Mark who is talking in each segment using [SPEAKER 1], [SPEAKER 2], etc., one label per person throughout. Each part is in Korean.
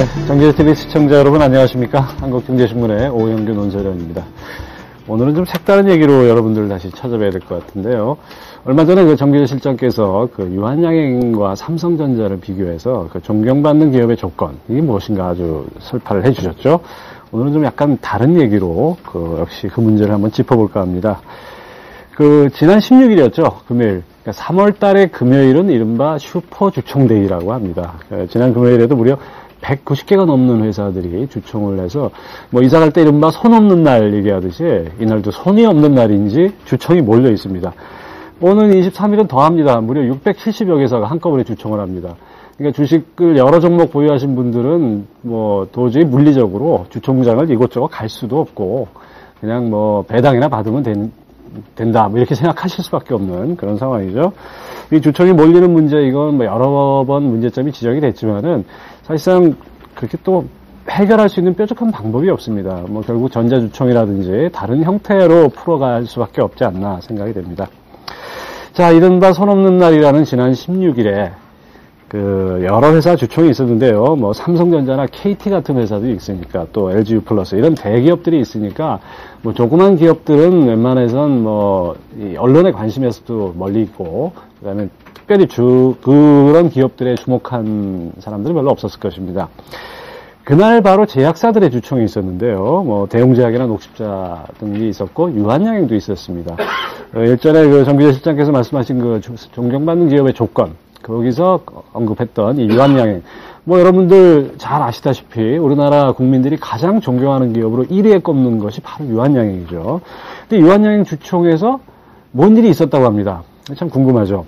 [SPEAKER 1] 정기TV 시청자 여러분 안녕하십니까? 한국경제신문의 오영규 논설위원입니다. 오늘은 좀 색다른 얘기로 여러분들 다시 찾아뵈야 될 것 같은데요. 얼마 전에 그 정기재 실장께서 그 유한양행과 삼성전자를 비교해서 그 존경받는 기업의 조건, 이게 무엇인가 아주 설파를 해주셨죠. 오늘은 좀 약간 다른 얘기로 역시 그 문제를 한번 짚어볼까 합니다. 지난 16일이었죠. 금요일. 그러니까 3월 달의 금요일은 이른바 슈퍼주총데이라고 합니다. 지난 금요일에도 무려 190개가 넘는 회사들이 주총을 해서, 이사 갈 때 이른바 손 없는 날 얘기하듯이, 이날도 손이 없는 날인지 주총이 몰려 있습니다. 오늘 23일은 더 합니다. 무려 670여 개사가 한꺼번에 주총을 합니다. 그러니까 주식을 여러 종목 보유하신 분들은 도저히 물리적으로 주총장을 이곳저곳 갈 수도 없고, 그냥 배당이나 받으면 된다, 이렇게 생각하실 수밖에 없는 그런 상황이죠. 이 주총이 몰리는 문제, 이건 여러 번 문제점이 지적이 됐지만은, 사실상 그렇게 또 해결할 수 있는 뾰족한 방법이 없습니다. 결국 전자주총이라든지 다른 형태로 풀어갈 수밖에 없지 않나 생각이 됩니다. 자, 이른바 손 없는 날이라는 지난 16일에 여러 회사 주총이 있었는데요. 삼성전자나 KT 같은 회사도 있으니까, 또 LGU 플러스 이런 대기업들이 있으니까, 조그만 기업들은 웬만해선 이 언론의 관심에서도 멀리 있고, 그 다음에 특별히 그런 기업들에 주목한 사람들은 별로 없었을 것입니다. 그날 바로 제약사들의 주총이 있었는데요. 대웅제약이나 녹십자 등이 있었고, 유한양행도 있었습니다. 일전에 정기재 실장께서 말씀하신 존경받는 기업의 조건, 거기서 언급했던 이 유한양행. 여러분들 잘 아시다시피 우리나라 국민들이 가장 존경하는 기업으로 1위에 꼽는 것이 바로 유한양행이죠. 근데 유한양행 주총에서 뭔 일이 있었다고 합니다. 참 궁금하죠.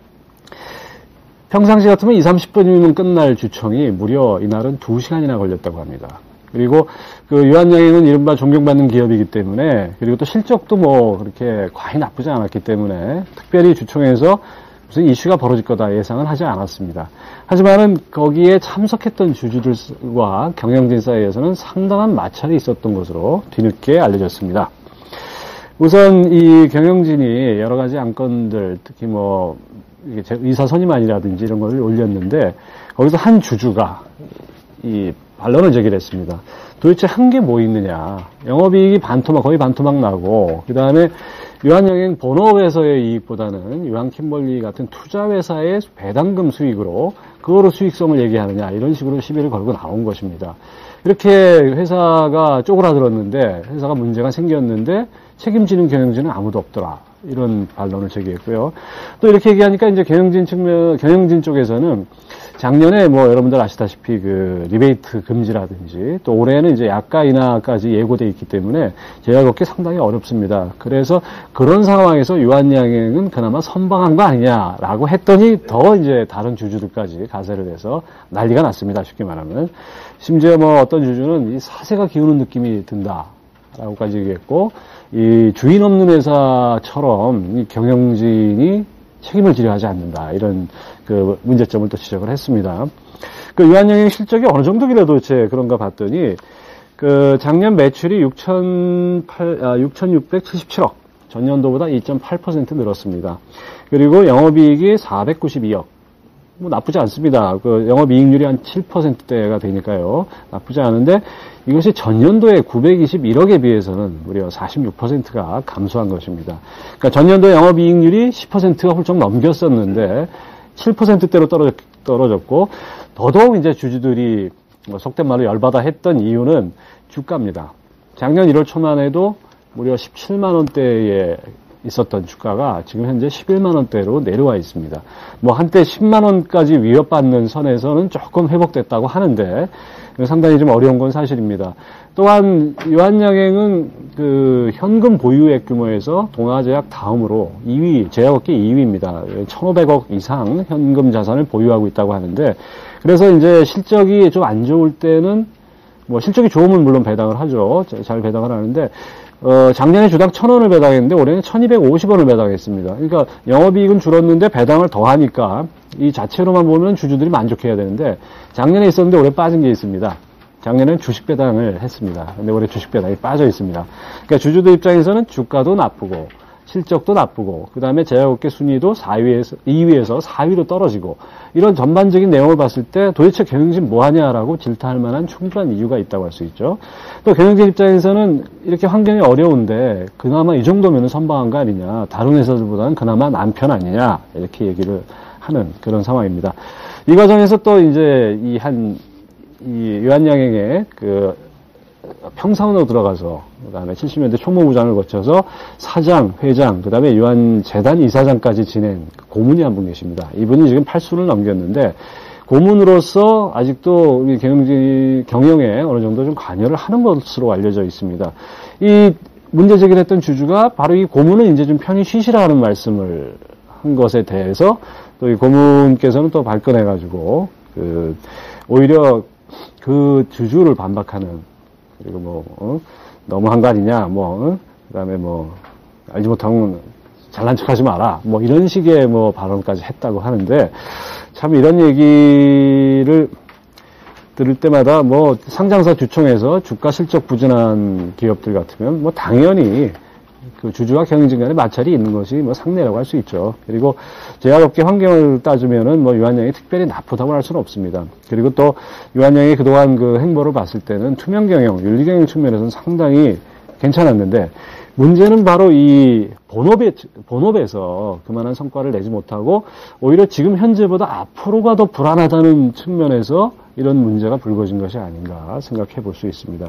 [SPEAKER 1] 평상시 같으면 30분이면 끝날 주총이 무려 이날은 2시간이나 걸렸다고 합니다. 그리고 유한양행은 이른바 존경받는 기업이기 때문에, 그리고 또 실적도 그렇게 과히 나쁘지 않았기 때문에 특별히 주총에서 무슨 이슈가 벌어질 거다 예상은 하지 않았습니다. 하지만은 거기에 참석했던 주주들과 경영진 사이에서는 상당한 마찰이 있었던 것으로 뒤늦게 알려졌습니다. 우선 이 경영진이 여러 가지 안건들, 특히 의사 선임안이라든지 이런 걸 올렸는데, 거기서 한 주주가 이 반론을 제기를 했습니다. 도대체 한 게 뭐 있느냐. 영업이익이 거의 반토막 나고, 그 다음에 유한양행 본업에서의 이익보다는 유한킴벌리 같은 투자회사의 배당금 수익으로 그거로 수익성을 얘기하느냐, 이런 식으로 시비를 걸고 나온 것입니다. 이렇게 회사가 쪼그라들었는데, 회사가 문제가 생겼는데 책임지는 경영진은 아무도 없더라, 이런 반론을 제기했고요. 또 이렇게 얘기하니까 이제 경영진 쪽에서는 작년에 여러분들 아시다시피 리베이트 금지라든지, 또 올해는 이제 약가 인하까지 예고돼 있기 때문에 제약업계 상당히 어렵습니다. 그래서 그런 상황에서 유한양행은 그나마 선방한 거 아니냐라고 했더니 더 이제 다른 주주들까지 가세를 해서 난리가 났습니다. 쉽게 말하면. 심지어 어떤 주주는 이 사세가 기우는 느낌이 든다라고까지 얘기했고, 이 주인 없는 회사처럼 이 경영진이 책임을 지려 하지 않는다, 이런 문제점을 또 지적을 했습니다. 유한양행 실적이 어느 정도길래 도대체 그런가 봤더니, 작년 매출이 6,677억, 전년도보다 2.8% 늘었습니다. 그리고 영업이익이 492억. 나쁘지 않습니다. 영업이익률이 한 7%대가 되니까요. 나쁘지 않은데, 이것이 전년도에 921억에 비해서는 무려 46%가 감소한 것입니다. 그러니까 전년도 영업이익률이 10%가 훌쩍 넘겼었는데 7%대로 떨어졌고, 더더욱 이제 주주들이 속된 말로 열받아 했던 이유는 주가입니다. 작년 1월 초만 해도 무려 17만 원대에 있었던 주가가 지금 현재 11만 원대로 내려와 있습니다. 한때 10만 원까지 위협받는 선에서는 조금 회복됐다고 하는데, 상당히 좀 어려운 건 사실입니다. 또한 유한양행은 현금 보유액 규모에서 동아제약 다음으로 2위, 제약업계 2위입니다. 1,500억 이상 현금 자산을 보유하고 있다고 하는데, 그래서 이제 실적이 좀 안 좋을 때는, 실적이 좋으면 물론 배당을 하죠. 잘 배당을 하는데, 작년에 주당 1,000원을 배당했는데 올해는 1,250원을 배당했습니다. 그러니까 영업이익은 줄었는데 배당을 더 하니까 이 자체로만 보면 주주들이 만족해야 되는데, 작년에 있었는데 올해 빠진 게 있습니다. 작년에는 주식 배당을 했습니다. 근데 올해 주식 배당이 빠져 있습니다. 그러니까 주주들 입장에서는 주가도 나쁘고 실적도 나쁘고, 그 다음에 제약업계 순위도 2위에서 4위로 떨어지고, 이런 전반적인 내용을 봤을 때 도대체 경영진 뭐하냐라고 질타할 만한 충분한 이유가 있다고 할 수 있죠. 또 경영진 입장에서는 이렇게 환경이 어려운데 그나마 이 정도면 선방한 거 아니냐, 다른 회사들보다는 그나마 나은 편 아니냐, 이렇게 얘기를 하는 그런 상황입니다. 이 과정에서 또 이제 이 유한양행의 평사원으로 들어가서, 그 다음에 70년대 총무부장을 거쳐서 사장, 회장, 그 다음에 유한재단 이사장까지 지낸 고문이 한 분 계십니다. 이분이 지금 8순을 넘겼는데, 고문으로서 아직도 우리 경영에 어느 정도 좀 관여를 하는 것으로 알려져 있습니다. 이 문제 제기를 했던 주주가 바로 이 고문은 이제 좀 편히 쉬시라는 말씀을 한 것에 대해서 또 이 고문께서는 또 발끈해가지고, 오히려 그 주주를 반박하는, 그리고 너무한 거 아니냐, 그 다음에 알지 못하면 잘난 척 하지 마라, 이런 식의 발언까지 했다고 하는데, 참 이런 얘기를 들을 때마다 상장사 주총에서 주가 실적 부진한 기업들 같으면 당연히 그 주주와 경영진 간에 마찰이 있는 것이 상례라고 할 수 있죠. 그리고 제약업계 환경을 따지면은 유한양이 특별히 나쁘다고 할 수는 없습니다. 그리고 또 유한양이 그동안 그 행보를 봤을 때는 투명 경영, 윤리 경영 측면에서는 상당히 괜찮았는데, 문제는 바로 이 본업에서 그만한 성과를 내지 못하고 오히려 지금 현재보다 앞으로가 더 불안하다는 측면에서 이런 문제가 불거진 것이 아닌가 생각해 볼 수 있습니다.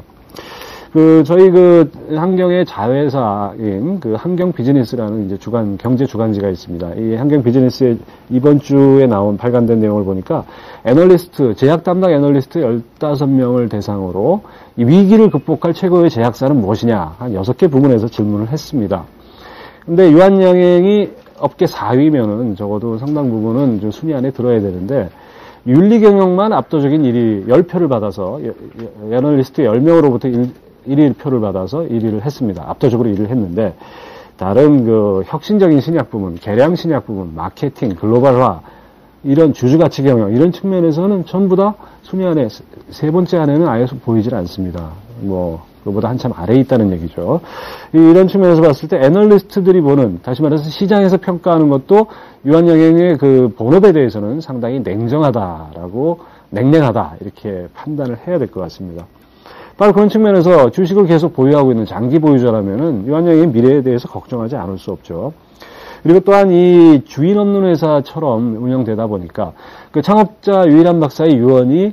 [SPEAKER 1] 저희 한경의 자회사인 한경 비즈니스라는 이제 경제 주간지가 있습니다. 이 한경 비즈니스의 이번 주에 나온 발간된 내용을 보니까 제약 담당 애널리스트 15명을 대상으로 이 위기를 극복할 최고의 제약사는 무엇이냐, 한 6개 부문에서 질문을 했습니다. 근데 유한양행이 업계 4위면은 적어도 상당 부분은 좀 순위 안에 들어야 되는데, 윤리 경영만 압도적인 1위 10표를 받아서, 애널리스트 10명으로부터 1위 표를 받아서 1위를 했습니다. 압도적으로 1위를 했는데, 다른 혁신적인 신약 부문, 개량 신약 부문, 마케팅, 글로벌화, 이런 주주가치 경영, 이런 측면에서는 전부 다 순위 안에, 세 번째 안에는 아예 보이질 않습니다. 그보다 한참 아래에 있다는 얘기죠. 이런 측면에서 봤을 때 애널리스트들이 보는, 다시 말해서 시장에서 평가하는 것도 유한양행의 본업에 대해서는 상당히 냉정하다, 이렇게 판단을 해야 될 것 같습니다. 바로 그런 측면에서 주식을 계속 보유하고 있는 장기 보유자라면은 유한양행의 미래에 대해서 걱정하지 않을 수 없죠. 그리고 또한 이 주인 없는 회사처럼 운영되다 보니까 창업자 유일한 박사의 유언이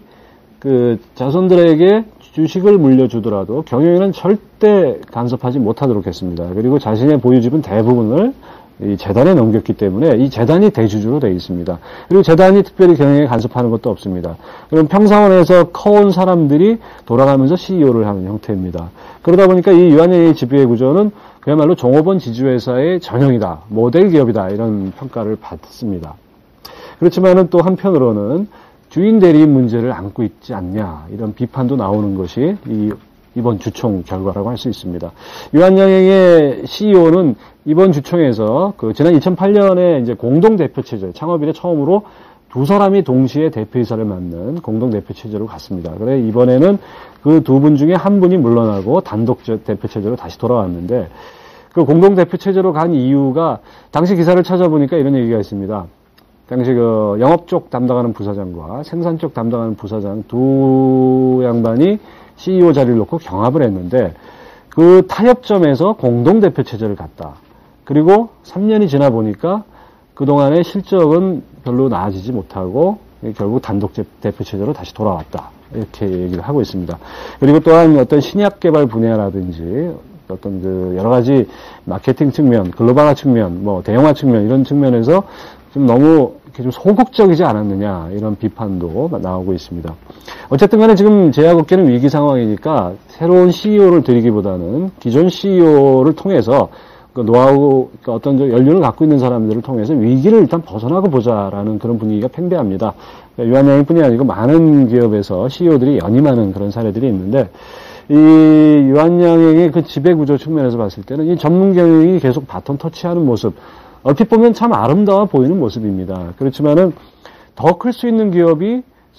[SPEAKER 1] 자손들에게 주식을 물려주더라도 경영에는 절대 간섭하지 못하도록 했습니다. 그리고 자신의 보유집은 대부분을 이 재단에 넘겼기 때문에 이 재단이 대주주로 되어 있습니다. 그리고 재단이 특별히 경영에 간섭하는 것도 없습니다. 그럼 평사원에서 커온 사람들이 돌아가면서 CEO를 하는 형태입니다. 그러다 보니까 이 유한양행의 지배 구조는 그야말로 종업원 지주회사의 전형이다, 모델 기업이다, 이런 평가를 받습니다. 그렇지만은 또 한편으로는 주인 대리인 문제를 안고 있지 않냐, 이런 비판도 나오는 것이 이번 주총 결과라고 할 수 있습니다. 유한양행의 CEO는 이번 주총에서 지난 2008년에 이제 공동대표체제, 창업 이래 처음으로 두 사람이 동시에 대표이사를 맡는 공동대표체제로 갔습니다. 그래 이번에는 그 두 분 중에 한 분이 물러나고 단독 대표체제로 다시 돌아왔는데, 그 공동대표체제로 간 이유가 당시 기사를 찾아보니까 이런 얘기가 있습니다. 당시 영업 쪽 담당하는 부사장과 생산 쪽 담당하는 부사장 두 양반이 CEO 자리를 놓고 경합을 했는데, 그 타협점에서 공동대표 체제를 갔다. 그리고 3년이 지나 보니까 그동안의 실적은 별로 나아지지 못하고 결국 단독 대표 체제로 다시 돌아왔다, 이렇게 얘기를 하고 있습니다. 그리고 또한 어떤 신약 개발 분야라든지 어떤 여러 가지 마케팅 측면, 글로벌화 측면, 대형화 측면, 이런 측면에서 좀 너무 이렇게 좀 소극적이지 않았느냐, 이런 비판도 나오고 있습니다. 어쨌든 간에 지금 제약업계는 위기 상황이니까 새로운 CEO를 들이기보다는 기존 CEO를 통해서 노하우, 어떤 연륜을 갖고 있는 사람들을 통해서 위기를 일단 벗어나고 보자라는 그런 분위기가 팽배합니다. 유한양행뿐이 아니고 많은 기업에서 CEO들이 연임하는 그런 사례들이 있는데, 이 유한양행의 그 지배구조 측면에서 봤을 때는 이 전문 경영이 계속 바톤 터치하는 모습, 얼핏 보면 참 아름다워 보이는 모습입니다. 그렇지만은 더 클 수 있는 기업이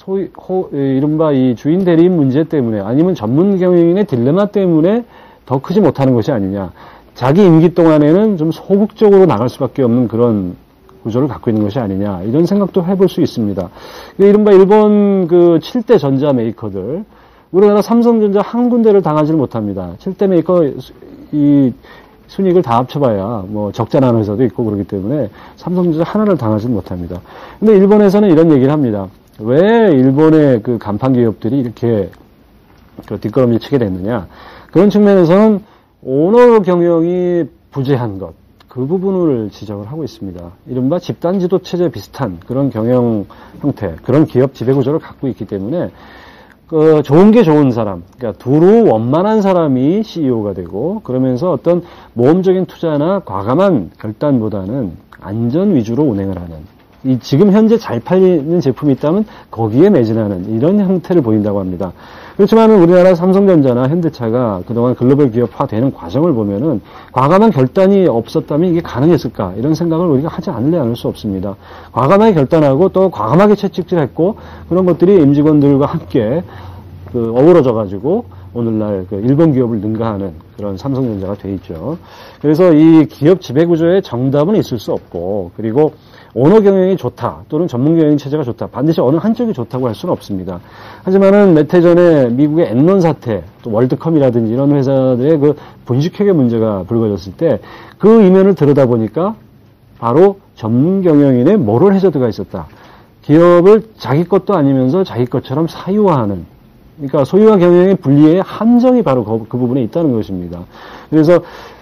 [SPEAKER 1] 이른바 이 주인 대리인 문제 때문에, 아니면 전문 경영인의 딜레마 때문에 더 크지 못하는 것이 아니냐. 자기 임기 동안에는 좀 소극적으로 나갈 수밖에 없는 그런 구조를 갖고 있는 것이 아니냐, 이런 생각도 해볼 수 있습니다. 이른바 일본 그 7대 전자 메이커들, 우리나라 삼성전자 한 군데를 당하지를 못합니다. 7대 메이커 이 순이익을 다 합쳐봐야 뭐 적자나는 회사도 있고 그렇기 때문에 삼성전자 하나를 당하지 못합니다. 근데 일본에서는 이런 얘기를 합니다. 왜 일본의 그 간판 기업들이 이렇게 그 뒷걸음질 치게 됐느냐. 그런 측면에서는 오너 경영이 부재한 것, 그 부분을 지적을 하고 있습니다. 이른바 집단 지도 체제 비슷한 그런 경영 형태, 그런 기업 지배구조를 갖고 있기 때문에 그 좋은 게 좋은 사람, 그러니까 두루 원만한 사람이 CEO가 되고, 그러면서 어떤 모험적인 투자나 과감한 결단보다는 안전 위주로 운행을 하는, 이 지금 현재 잘 팔리는 제품이 있다면 거기에 매진하는 이런 형태를 보인다고 합니다. 그렇지만 우리나라 삼성전자나 현대차가 그동안 글로벌 기업화되는 과정을 보면은 과감한 결단이 없었다면 이게 가능했을까, 이런 생각을 우리가 하지 않을 수 없습니다. 과감하게 결단하고 또 과감하게 채찍질했고, 그런 것들이 임직원들과 함께 그 어우러져 가지고 오늘날 그 일본 기업을 능가하는 그런 삼성전자가 돼 있죠. 그래서 이 기업 지배구조의 정답은 있을 수 없고, 그리고 오너 경영이 좋다 또는 전문 경영 체제가 좋다, 반드시 어느 한쪽이 좋다고 할 수는 없습니다. 하지만은 몇 해 전에 미국의 엔론 사태, 또 월드컵이라든지 이런 회사들의 그 분식회계 문제가 불거졌을 때 그 이면을 들여다보니까 바로 전문 경영인의 모럴 해저드가 있었다. 기업을 자기 것도 아니면서 자기 것처럼 사유화하는, 그러니까 소유와 경영의 분리의 함정이 바로 그 부분에 있다는 것입니다. 그래서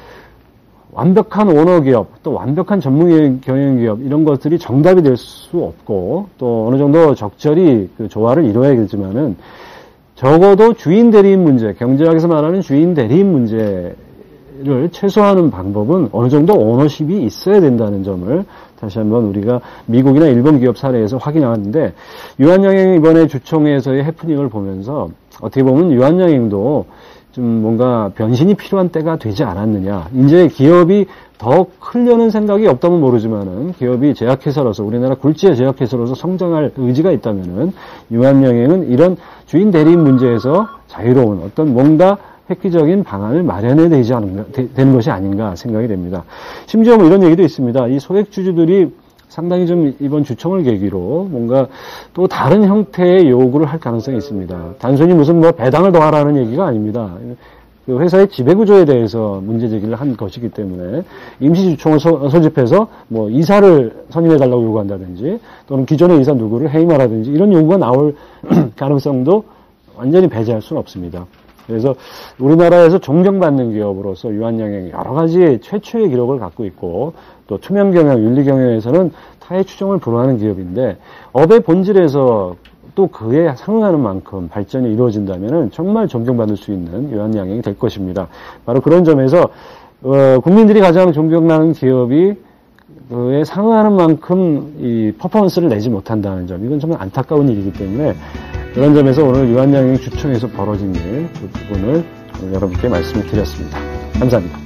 [SPEAKER 1] 완벽한 오너 기업, 또 완벽한 전문 경영 기업, 이런 것들이 정답이 될 수 없고, 또 어느 정도 적절히 그 조화를 이루어야겠지만은, 적어도 주인 대리인 문제, 경제학에서 말하는 주인 대리인 문제를 최소화하는 방법은 어느 정도 오너십이 있어야 된다는 점을 다시 한번 우리가 미국이나 일본 기업 사례에서 확인하는데, 유한양행 이번에 주총에서의 해프닝을 보면서 어떻게 보면 유한양행도 좀 뭔가 변신이 필요한 때가 되지 않았느냐. 이제 기업이 더 크려는 생각이 없다면 모르지만은, 기업이 제약회사로서, 우리나라 굴지의 제약회사로서 성장할 의지가 있다면은, 유한양행은 이런 주인 대리인 문제에서 자유로운 어떤 뭔가 획기적인 방안을 마련해야 되는 것이 아닌가 생각이 됩니다. 심지어 뭐 이런 얘기도 있습니다. 이 소액주주들이 상당히 좀 이번 주총을 계기로 뭔가 또 다른 형태의 요구를 할 가능성이 있습니다. 단순히 무슨 뭐 배당을 더 하라는 얘기가 아닙니다. 그 회사의 지배구조에 대해서 문제 제기를 한 것이기 때문에 임시주총을 소집해서 뭐 이사를 선임해달라고 요구한다든지, 또는 기존의 이사 누구를 해임하라든지, 이런 요구가 나올 가능성도 완전히 배제할 수는 없습니다. 그래서 우리나라에서 존경받는 기업으로서 유한양행이 여러 가지 최초의 기록을 갖고 있고, 또 투명 경영, 윤리 경영에서는 타의 추종을 불허하는 기업인데, 업의 본질에서 또 그에 상응하는 만큼 발전이 이루어진다면 정말 존경받을 수 있는 유한양행이 될 것입니다. 바로 그런 점에서 국민들이 가장 존경하는 기업이 그에 상응하는 만큼 이 퍼포먼스를 내지 못한다는 점, 이건 정말 안타까운 일이기 때문에, 그런 점에서 오늘 유한양행 주총에서 벌어진 일, 그 부분을 오늘 여러분께 말씀을 드렸습니다. 감사합니다.